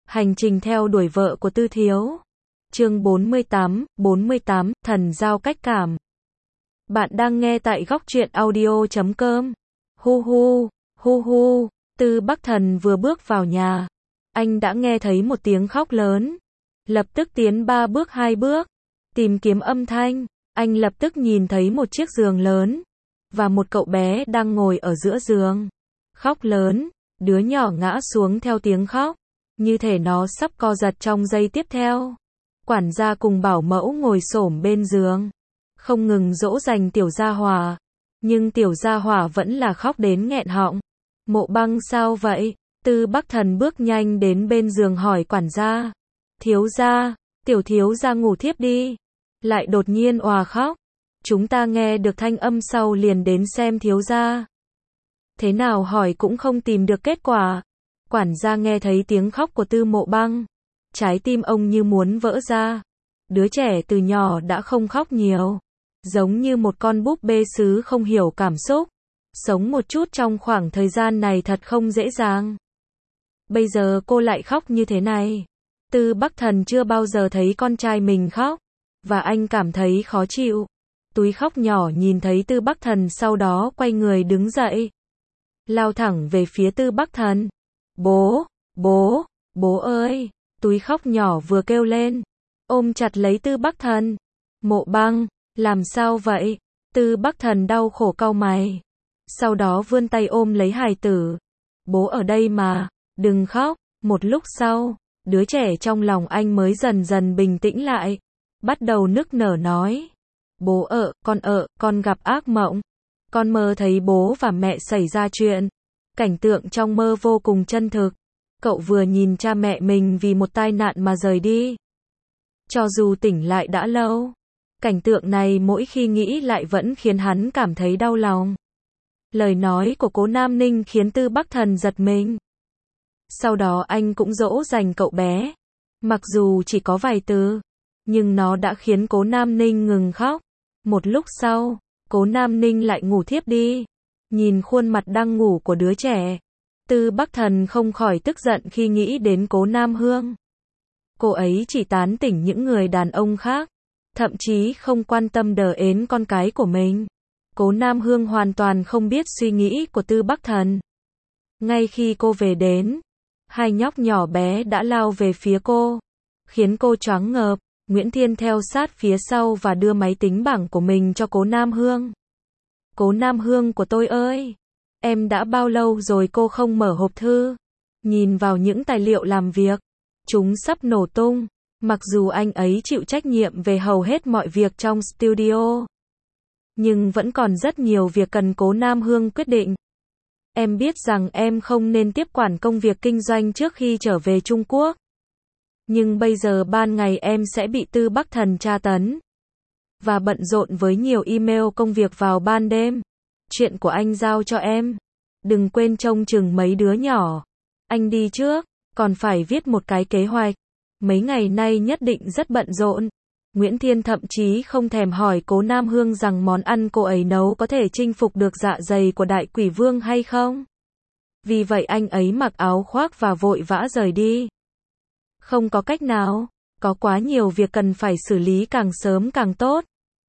Hành trình theo đuổi vợ của Tư Thiếu. Chương 48, thần giao cách cảm. Bạn đang nghe tại góc truyện audio.com. Hu hu, hu hu, Tư Bắc Thần vừa bước vào nhà, anh đã nghe thấy một tiếng khóc lớn. Lập tức tiến 3 bước 2 bước, tìm kiếm âm thanh, anh lập tức nhìn thấy một chiếc giường lớn, và một cậu bé đang ngồi ở giữa giường. Khóc lớn, đứa nhỏ ngã xuống theo tiếng khóc, như thể nó sắp co giật trong giây tiếp theo. Quản gia cùng bảo mẫu ngồi xổm bên giường, không ngừng dỗ dành tiểu gia hỏa, nhưng tiểu gia hỏa vẫn là khóc đến nghẹn họng. Mộ Băng sao vậy? Tư Bắc Thần bước nhanh đến bên giường hỏi quản gia. Thiếu gia, tiểu thiếu gia ngủ thiếp đi, lại đột nhiên òa khóc. Chúng ta nghe được thanh âm sau liền đến xem thiếu gia. Thế nào hỏi cũng không tìm được kết quả. Quản gia nghe thấy tiếng khóc của Tư Mộ Băng, trái tim ông như muốn vỡ ra. Đứa trẻ từ nhỏ đã không khóc nhiều, giống như một con búp bê sứ không hiểu cảm xúc. Sống một chút trong khoảng thời gian này thật không dễ dàng. Bây giờ cô lại khóc như thế này. Tư Bắc Thần chưa bao giờ thấy con trai mình khóc, và anh cảm thấy khó chịu. Túi khóc nhỏ nhìn thấy Tư Bắc Thần sau đó quay người đứng dậy, lao thẳng về phía Tư Bắc Thần. Bố, bố, bố ơi! Túi khóc nhỏ vừa kêu lên, ôm chặt lấy Tư Bắc Thần. Mộ Băng, làm sao vậy? Tư Bắc Thần đau khổ cau mày, sau đó vươn tay ôm lấy hài tử. Bố ở đây mà, đừng khóc. Một lúc sau, đứa trẻ trong lòng anh mới dần dần bình tĩnh lại, bắt đầu nức nở nói. Bố con gặp ác mộng. Con mơ thấy bố và mẹ xảy ra chuyện. Cảnh tượng trong mơ vô cùng chân thực. Cậu vừa nhìn cha mẹ mình vì một tai nạn mà rời đi. Cho dù tỉnh lại đã lâu, cảnh tượng này mỗi khi nghĩ lại vẫn khiến hắn cảm thấy đau lòng. Lời nói của Cố Nam Ninh khiến Tư Bắc Thần giật mình. Sau đó anh cũng dỗ dành cậu bé. Mặc dù chỉ có vài từ, nhưng nó đã khiến Cố Nam Ninh ngừng khóc. Một lúc sau, Cố Nam Ninh lại ngủ thiếp đi. Nhìn khuôn mặt đang ngủ của đứa trẻ, Tư Bắc Thần không khỏi tức giận khi nghĩ đến Cố Nam Hương. Cô ấy chỉ tán tỉnh những người đàn ông khác, thậm chí không quan tâm đờ ến con cái của mình. Cố Nam Hương hoàn toàn không biết suy nghĩ của Tư Bắc Thần. Ngay khi cô về đến, hai nhóc nhỏ bé đã lao về phía cô, khiến cô choáng ngợp. Nguyễn Thiên theo sát phía sau và đưa máy tính bảng của mình cho Cố Nam Hương. Cố Nam Hương của tôi ơi! Em đã bao lâu rồi cô không mở hộp thư? Nhìn vào những tài liệu làm việc, chúng sắp nổ tung. Mặc dù anh ấy chịu trách nhiệm về hầu hết mọi việc trong studio, nhưng vẫn còn rất nhiều việc cần Cố Nam Hương quyết định. Em biết rằng em không nên tiếp quản công việc kinh doanh trước khi trở về Trung Quốc. Nhưng bây giờ ban ngày em sẽ bị Tư Bắc Thần tra tấn và bận rộn với nhiều email công việc vào ban đêm. Chuyện của anh giao cho em. Đừng quên trông chừng mấy đứa nhỏ. Anh đi trước, còn phải viết một cái kế hoạch. Mấy ngày nay nhất định rất bận rộn. Nguyễn Thiên thậm chí không thèm hỏi Cố Nam Hương rằng món ăn cô ấy nấu có thể chinh phục được dạ dày của Đại Quỷ Vương hay không. Vì vậy anh ấy mặc áo khoác và vội vã rời đi. Không có cách nào, có quá nhiều việc cần phải xử lý càng sớm càng tốt.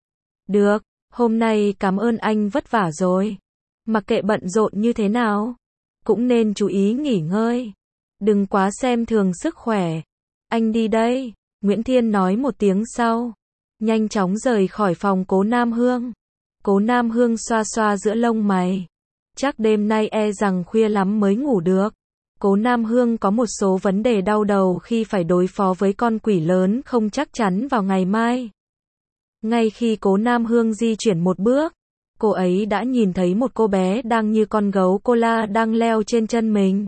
Được, hôm nay cảm ơn anh vất vả rồi. Mặc kệ bận rộn như thế nào, cũng nên chú ý nghỉ ngơi. Đừng quá xem thường sức khỏe. Anh đi đây, Nguyễn Thiên nói một tiếng sau, nhanh chóng rời khỏi phòng Cố Nam Hương. Cố Nam Hương xoa xoa giữa lông mày. Chắc đêm nay e rằng khuya lắm mới ngủ được. Cố Nam Hương có một số vấn đề đau đầu khi phải đối phó với con quỷ lớn không chắc chắn vào ngày mai. Ngay khi Cố Nam Hương di chuyển một bước, cô ấy đã nhìn thấy một cô bé đang như con gấu cola đang leo trên chân mình.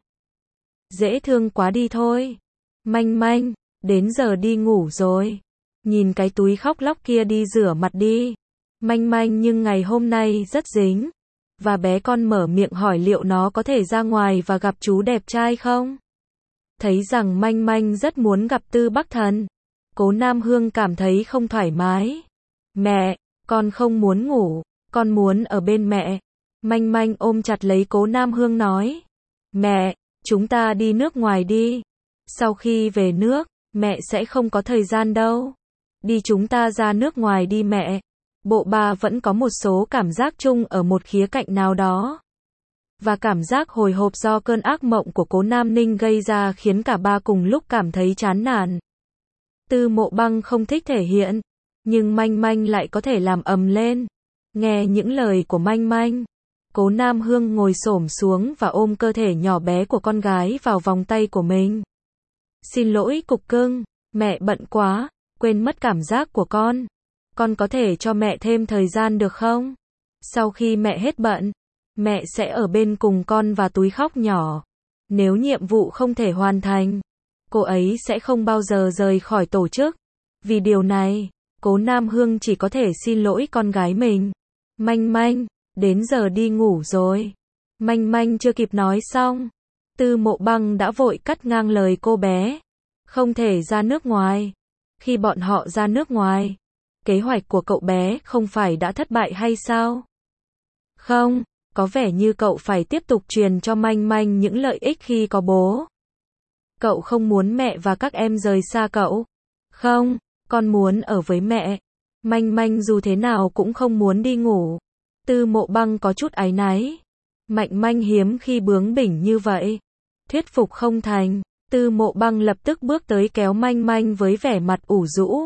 Dễ thương quá đi thôi. Manh Manh, đến giờ đi ngủ rồi. Nhìn cái túi khóc lóc kia đi rửa mặt đi. Manh Manh nhưng ngày hôm nay rất dính. Và bé con mở miệng hỏi liệu nó có thể ra ngoài và gặp chú đẹp trai không? Thấy rằng Manh Manh rất muốn gặp Tư Bắc Thần, Cố Nam Hương cảm thấy không thoải mái. Mẹ, con không muốn ngủ, con muốn ở bên mẹ. Manh Manh ôm chặt lấy Cố Nam Hương nói. Mẹ, chúng ta đi nước ngoài đi. Sau khi về nước, mẹ sẽ không có thời gian đâu. Đi chúng ta ra nước ngoài đi mẹ. Bộ ba vẫn có một số cảm giác chung ở một khía cạnh nào đó. Và cảm giác hồi hộp do cơn ác mộng của Cố Nam Ninh gây ra khiến cả ba cùng lúc cảm thấy chán nản. Tư Mộ Băng không thích thể hiện, nhưng Manh Manh lại có thể làm ầm lên. Nghe những lời của Manh Manh, Cố Nam Hương ngồi xổm xuống và ôm cơ thể nhỏ bé của con gái vào vòng tay của mình. Xin lỗi cục cưng, mẹ bận quá, quên mất cảm giác của con. Con có thể cho mẹ thêm thời gian được không? Sau khi mẹ hết bận, mẹ sẽ ở bên cùng con và túi khóc nhỏ. Nếu nhiệm vụ không thể hoàn thành, cô ấy sẽ không bao giờ rời khỏi tổ chức. Vì điều này, Cố Nam Hương chỉ có thể xin lỗi con gái mình. Manh Manh, đến giờ đi ngủ rồi. Manh Manh chưa kịp nói xong, Tư Mộ Băng đã vội cắt ngang lời cô bé. Không thể ra nước ngoài. Khi bọn họ ra nước ngoài, kế hoạch của cậu bé không phải đã thất bại hay sao? Không, có vẻ như cậu phải tiếp tục truyền cho Manh Manh những lợi ích khi có bố. Cậu không muốn mẹ và các em rời xa cậu. Không, con muốn ở với mẹ. Manh Manh dù thế nào cũng không muốn đi ngủ. Tư Mộ Băng có chút áy náy. Mạnh Manh hiếm khi bướng bỉnh như vậy. Thuyết phục không thành, Tư Mộ Băng lập tức bước tới kéo Manh Manh với vẻ mặt ủ rũ.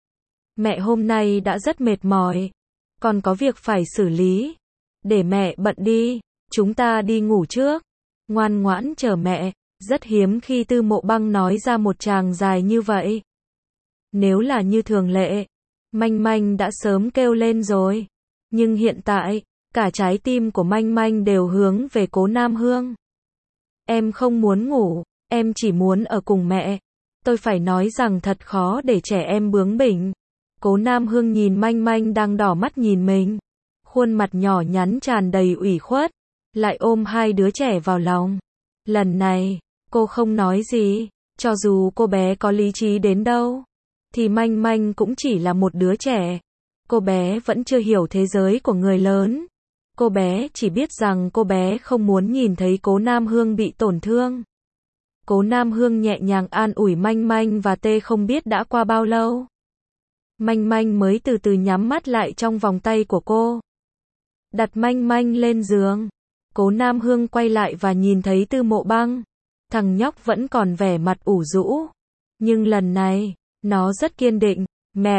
Mẹ hôm nay đã rất mệt mỏi. Còn có việc phải xử lý. Để mẹ bận đi, chúng ta đi ngủ trước. Ngoan ngoãn chờ mẹ. Rất hiếm khi Tư Mộ Băng nói ra một tràng dài như vậy. Nếu là như thường lệ, Manh Manh đã sớm kêu lên rồi. Nhưng hiện tại, cả trái tim của Manh Manh đều hướng về Cố Nam Hương. Em không muốn ngủ, em chỉ muốn ở cùng mẹ. Tôi phải nói rằng thật khó để trẻ em bướng bỉnh. Cố Nam Hương nhìn Manh Manh đang đỏ mắt nhìn mình. Khuôn mặt nhỏ nhắn tràn đầy ủy khuất, lại ôm hai đứa trẻ vào lòng. Lần này, cô không nói gì, cho dù cô bé có lý trí đến đâu, thì Manh Manh cũng chỉ là một đứa trẻ. Cô bé vẫn chưa hiểu thế giới của người lớn. Cô bé chỉ biết rằng cô bé không muốn nhìn thấy Cố Nam Hương bị tổn thương. Cố Nam Hương nhẹ nhàng an ủi Manh Manh và tê không biết đã qua bao lâu. Manh Manh mới từ từ nhắm mắt lại trong vòng tay của cô. Đặt Manh Manh lên giường. Cố Nam Hương quay lại và nhìn thấy Tư Mộ Băng. Thằng nhóc vẫn còn vẻ mặt ủ rũ. Nhưng lần này, nó rất kiên định.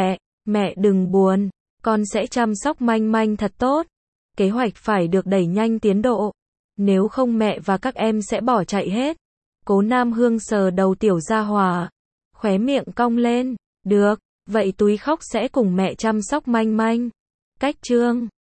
Mẹ đừng buồn. Con sẽ chăm sóc Manh Manh thật tốt. Kế hoạch phải được đẩy nhanh tiến độ. Nếu không mẹ và các em sẽ bỏ chạy hết. Cố Nam Hương sờ đầu tiểu gia hỏa. Khóe miệng cong lên. Được, vậy túi khóc sẽ cùng mẹ chăm sóc Manh Manh. Cách chương